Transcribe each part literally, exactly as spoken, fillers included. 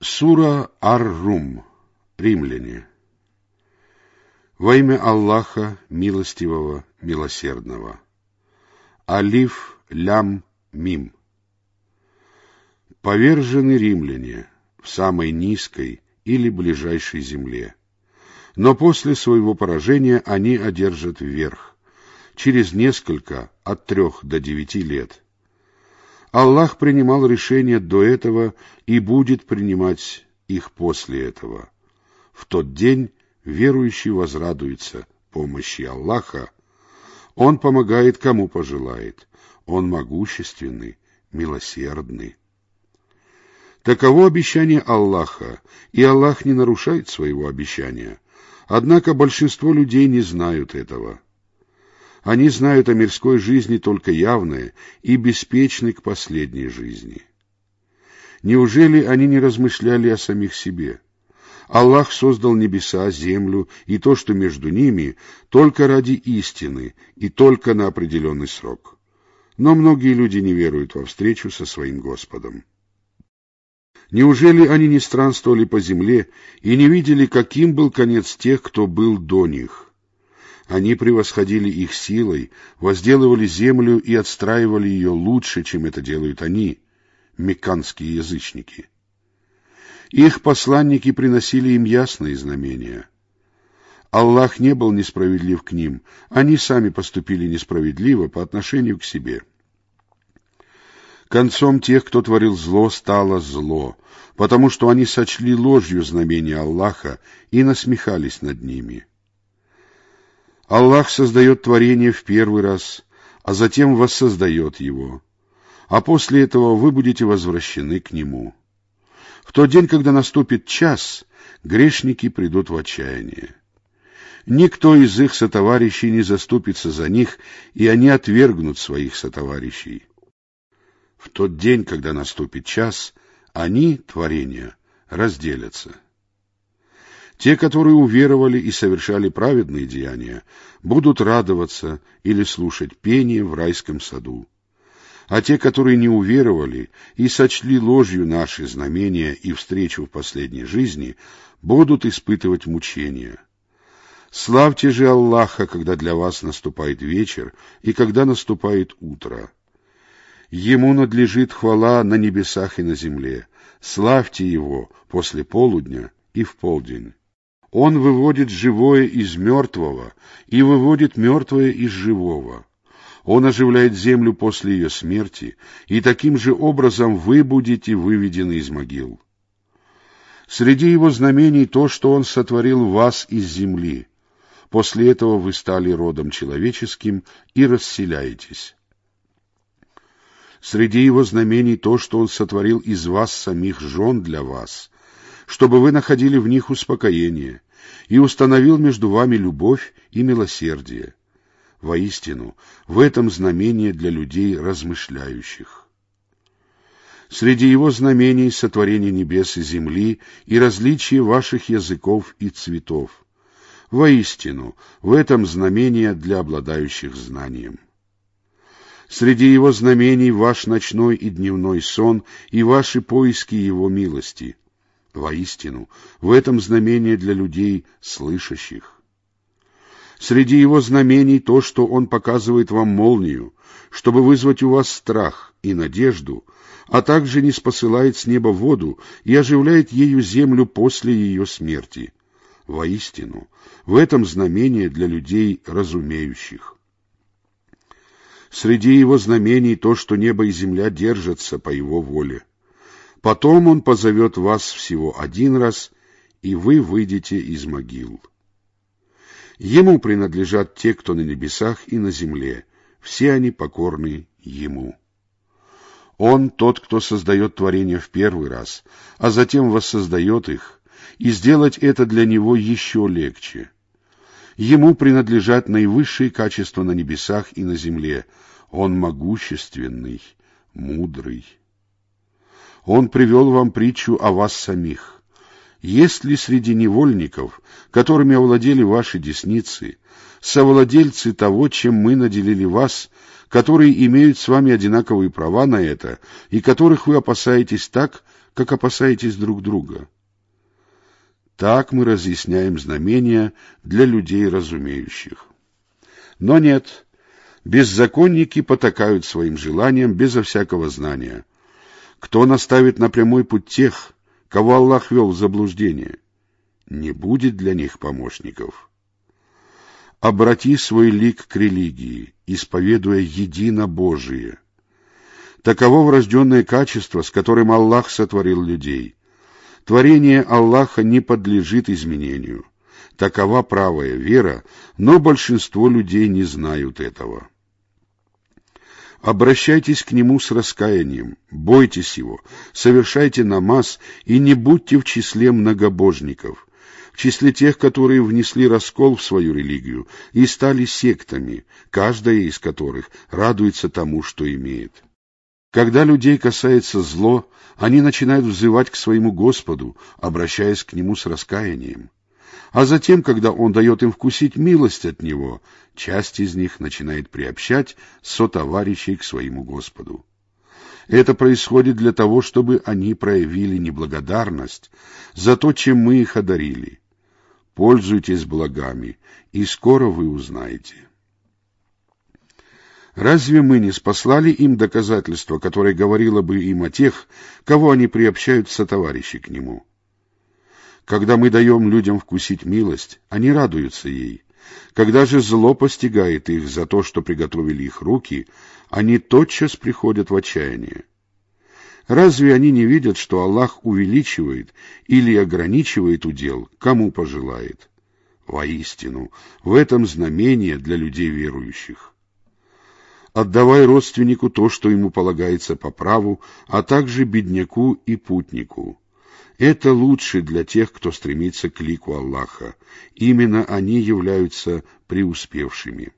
Сура Ар-Рум. Римляне. Во имя Аллаха, милостивого, милосердного. Алиф, лям, мим. Повержены римляне в самой низкой или ближайшей земле, но после своего поражения они одержат верх, через несколько, от трех до девяти лет. Аллах принимал решения до этого и будет принимать их после этого. В тот день верующий возрадуется помощи Аллаха. Он помогает, кому пожелает. Он могущественный, милосердный. Таково обещание Аллаха, и Аллах не нарушает своего обещания. Однако большинство людей не знают этого. Они знают о мирской жизни только явное и беспечны к последней жизни. Неужели они не размышляли о самих себе? Аллах создал небеса, землю и то, что между ними, только ради истины и только на определенный срок. Но многие люди не веруют во встречу со своим Господом. Неужели они не странствовали по земле и не видели, каким был конец тех, кто был до них? Они превосходили их силой, возделывали землю и отстраивали ее лучше, чем это делают они, мекканские язычники. Их посланники приносили им ясные знамения. Аллах не был несправедлив к ним, они сами поступили несправедливо по отношению к себе. Концом тех, кто творил зло, стало зло, потому что они сочли ложью знамения Аллаха и насмехались над ними. Аллах создает творение в первый раз, а затем воссоздает его, а после этого вы будете возвращены к Нему. В тот день, когда наступит час, грешники придут в отчаяние. Никто из их сотоварищей не заступится за них, и они отвергнут своих сотоварищей. В тот день, когда наступит час, они, творения, разделятся. Те, которые уверовали и совершали праведные деяния, будут радоваться или слушать пение в райском саду. А те, которые не уверовали и сочли ложью наши знамения и встречу в последней жизни, будут испытывать мучения. Славьте же Аллаха, когда для вас наступает вечер и когда наступает утро. Ему надлежит хвала на небесах и на земле. Славьте Его после полудня и в полдень. Он выводит живое из мертвого и выводит мертвое из живого. Он оживляет землю после ее смерти, и таким же образом вы будете выведены из могил. Среди его знамений то, что он сотворил вас из земли. После этого вы стали родом человеческим и расселяетесь. Среди его знамений то, что он сотворил из вас самих жен для вас, чтобы вы находили в них успокоение, и установил между вами любовь и милосердие. Воистину, в этом знамение для людей размышляющих. Среди его знамений сотворение небес и земли и различие ваших языков и цветов. Воистину, в этом знамение для обладающих знанием. Среди его знамений ваш ночной и дневной сон и ваши поиски его милости. Воистину, в этом знамение для людей, слышащих. Среди его знамений то, что он показывает вам молнию, чтобы вызвать у вас страх и надежду, а также не спосылает с неба воду и оживляет ею землю после ее смерти. Воистину, в этом знамение для людей, разумеющих. Среди его знамений то, что небо и земля держатся по его воле. Потом он позовет вас всего один раз, и вы выйдете из могил. Ему принадлежат те, кто на небесах и на земле, все они покорны ему. Он тот, кто создает творения в первый раз, а затем воссоздает их, и сделать это для него еще легче. Ему принадлежат наивысшие качества на небесах и на земле. Он могущественный, мудрый. Он привел вам притчу о вас самих. Есть ли среди невольников, которыми овладели ваши десницы, совладельцы того, чем мы наделили вас, которые имеют с вами одинаковые права на это, и которых вы опасаетесь так, как опасаетесь друг друга. Так мы разъясняем знамения для людей разумеющих. Но нет, беззаконники потакают своим желаниям безо всякого знания. Кто наставит на прямой путь тех, кого Аллах вел в заблуждение? Не будет для них помощников. Обрати свой лик к религии, исповедуя единобожие. Таково врожденное качество, с которым Аллах сотворил людей. Творение Аллаха не подлежит изменению. Такова правая вера, но большинство людей не знают этого. Обращайтесь к Нему с раскаянием, бойтесь Его, совершайте намаз и не будьте в числе многобожников, в числе тех, которые внесли раскол в свою религию и стали сектами, каждая из которых радуется тому, что имеет. Когда людей касается зло, они начинают взывать к своему Господу, обращаясь к Нему с раскаянием. А затем, когда Он дает им вкусить милость от Него, часть из них начинает приобщать сотоварищей к своему Господу. Это происходит для того, чтобы они проявили неблагодарность за то, чем мы их одарили. Пользуйтесь благами, и скоро вы узнаете. Разве мы не спаслали им доказательство, которое говорило бы им о тех, кого они приобщают сотоварищи к Нему? Когда мы даем людям вкусить милость, они радуются ей. Когда же зло постигает их за то, что приготовили их руки, они тотчас приходят в отчаяние. Разве они не видят, что Аллах увеличивает или ограничивает удел, кому пожелает? Воистину, в этом знамение для людей верующих. Отдавай родственнику то, что ему полагается по праву, а также бедняку и путнику. Это лучше для тех, кто стремится к лику Аллаха. Именно они являются преуспевшими.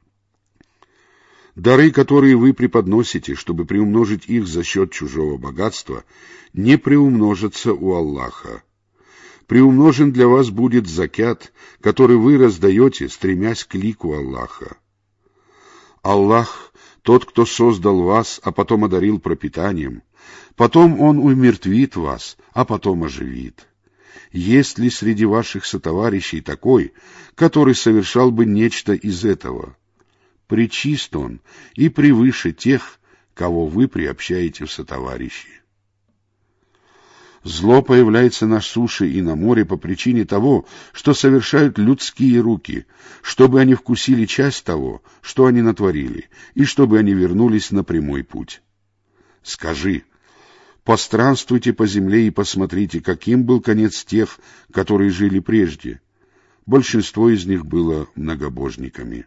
Дары, которые вы преподносите, чтобы приумножить их за счет чужого богатства, не приумножатся у Аллаха. Приумножен для вас будет закят, который вы раздаете, стремясь к лику Аллаха. Аллах — тот, кто создал вас, а потом одарил пропитанием. Потом Он умертвит вас, а потом оживит. Есть ли среди ваших сотоварищей такой, который совершал бы нечто из этого? Пречист Он и превыше тех, кого вы приобщаете в сотоварищи. Зло появляется на суше и на море по причине того, что совершают людские руки, чтобы они вкусили часть того, что они натворили, и чтобы они вернулись на прямой путь. Скажи: постранствуйте по земле и посмотрите, каким был конец тех, которые жили прежде. Большинство из них было многобожниками.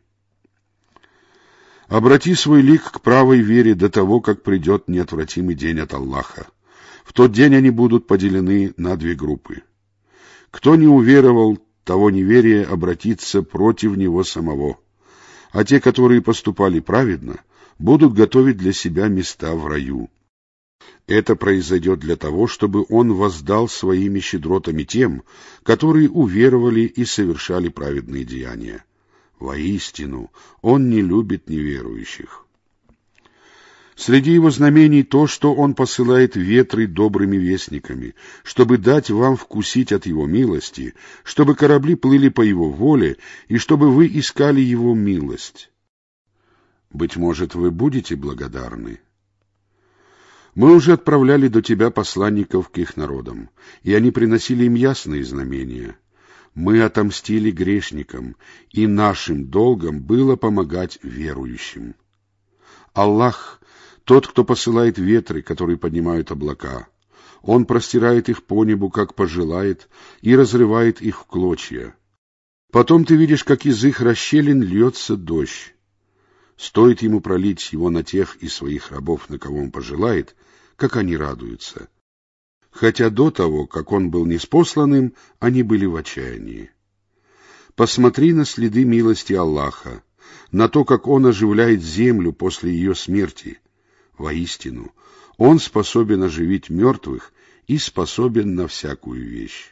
Обрати свой лик к правой вере до того, как придет неотвратимый день от Аллаха. В тот день они будут поделены на две группы. Кто не уверовал, того неверие обратится против него самого, а те, которые поступали праведно, будут готовить для себя места в раю. Это произойдет для того, чтобы Он воздал своими щедротами тем, которые уверовали и совершали праведные деяния. Воистину, Он не любит неверующих. Среди Его знамений то, что Он посылает ветры добрыми вестниками, чтобы дать вам вкусить от Его милости, чтобы корабли плыли по Его воле, и чтобы вы искали Его милость. Быть может, вы будете благодарны. Мы уже отправляли до тебя посланников к их народам, и они приносили им ясные знамения. Мы отомстили грешникам, и нашим долгом было помогать верующим. Аллах — тот, кто посылает ветры, которые поднимают облака. Он простирает их по небу, как пожелает, и разрывает их в клочья. Потом ты видишь, как из их расщелин льется дождь. Стоит ему пролить его на тех из своих рабов, на кого он пожелает, как они радуются. Хотя до того, как он был ниспосланным, они были в отчаянии. Посмотри на следы милости Аллаха, на то, как Он оживляет землю после ее смерти. Воистину, Он способен оживить мертвых и способен на всякую вещь.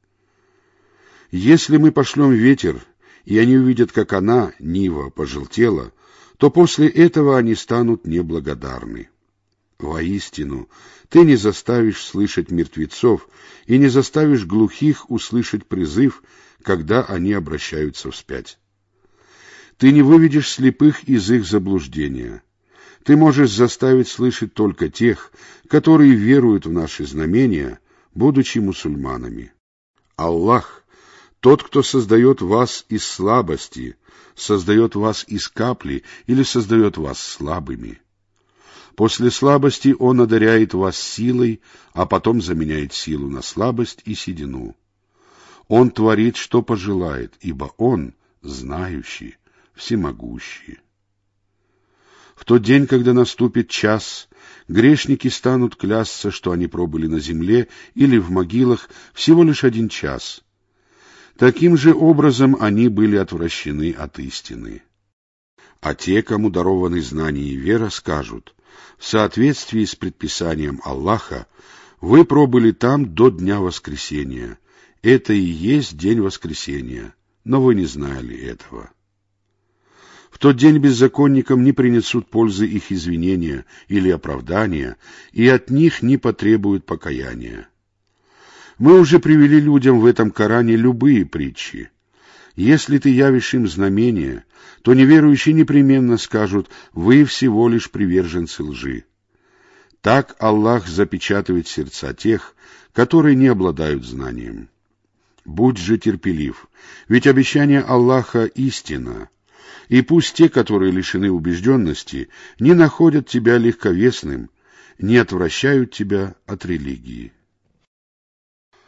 Если мы пошлем ветер, и они увидят, как она, Нива, пожелтела, то после этого они станут неблагодарны. Воистину, ты не заставишь слышать мертвецов и не заставишь глухих услышать призыв, когда они обращаются вспять. Ты не выведешь слепых из их заблуждения. Ты можешь заставить слышать только тех, которые веруют в наши знамения, будучи мусульманами. Аллах, тот, кто создает вас из слабости, создает вас из капли или создает вас слабыми. После слабости Он одаряет вас силой, а потом заменяет силу на слабость и седину. Он творит, что пожелает, ибо Он знающий, всемогущий. В тот день, когда наступит час, грешники станут клясться, что они пробыли на земле или в могилах всего лишь один час. Таким же образом они были отвращены от истины. А те, кому дарованы знания и вера, скажут: в соответствии с предписанием Аллаха вы пробыли там до дня воскресения. Это и есть день воскресения, но вы не знали этого. В тот день беззаконникам не принесут пользы их извинения или оправдания, и от них не потребуют покаяния. Мы уже привели людям в этом Коране любые притчи. Если ты явишь им знамения, то неверующие непременно скажут: вы всего лишь приверженцы лжи. Так Аллах запечатывает сердца тех, которые не обладают знанием. Будь же терпелив, ведь обещание Аллаха истина, и пусть те, которые лишены убежденности, не находят тебя легковесным, не отвращают тебя от религии.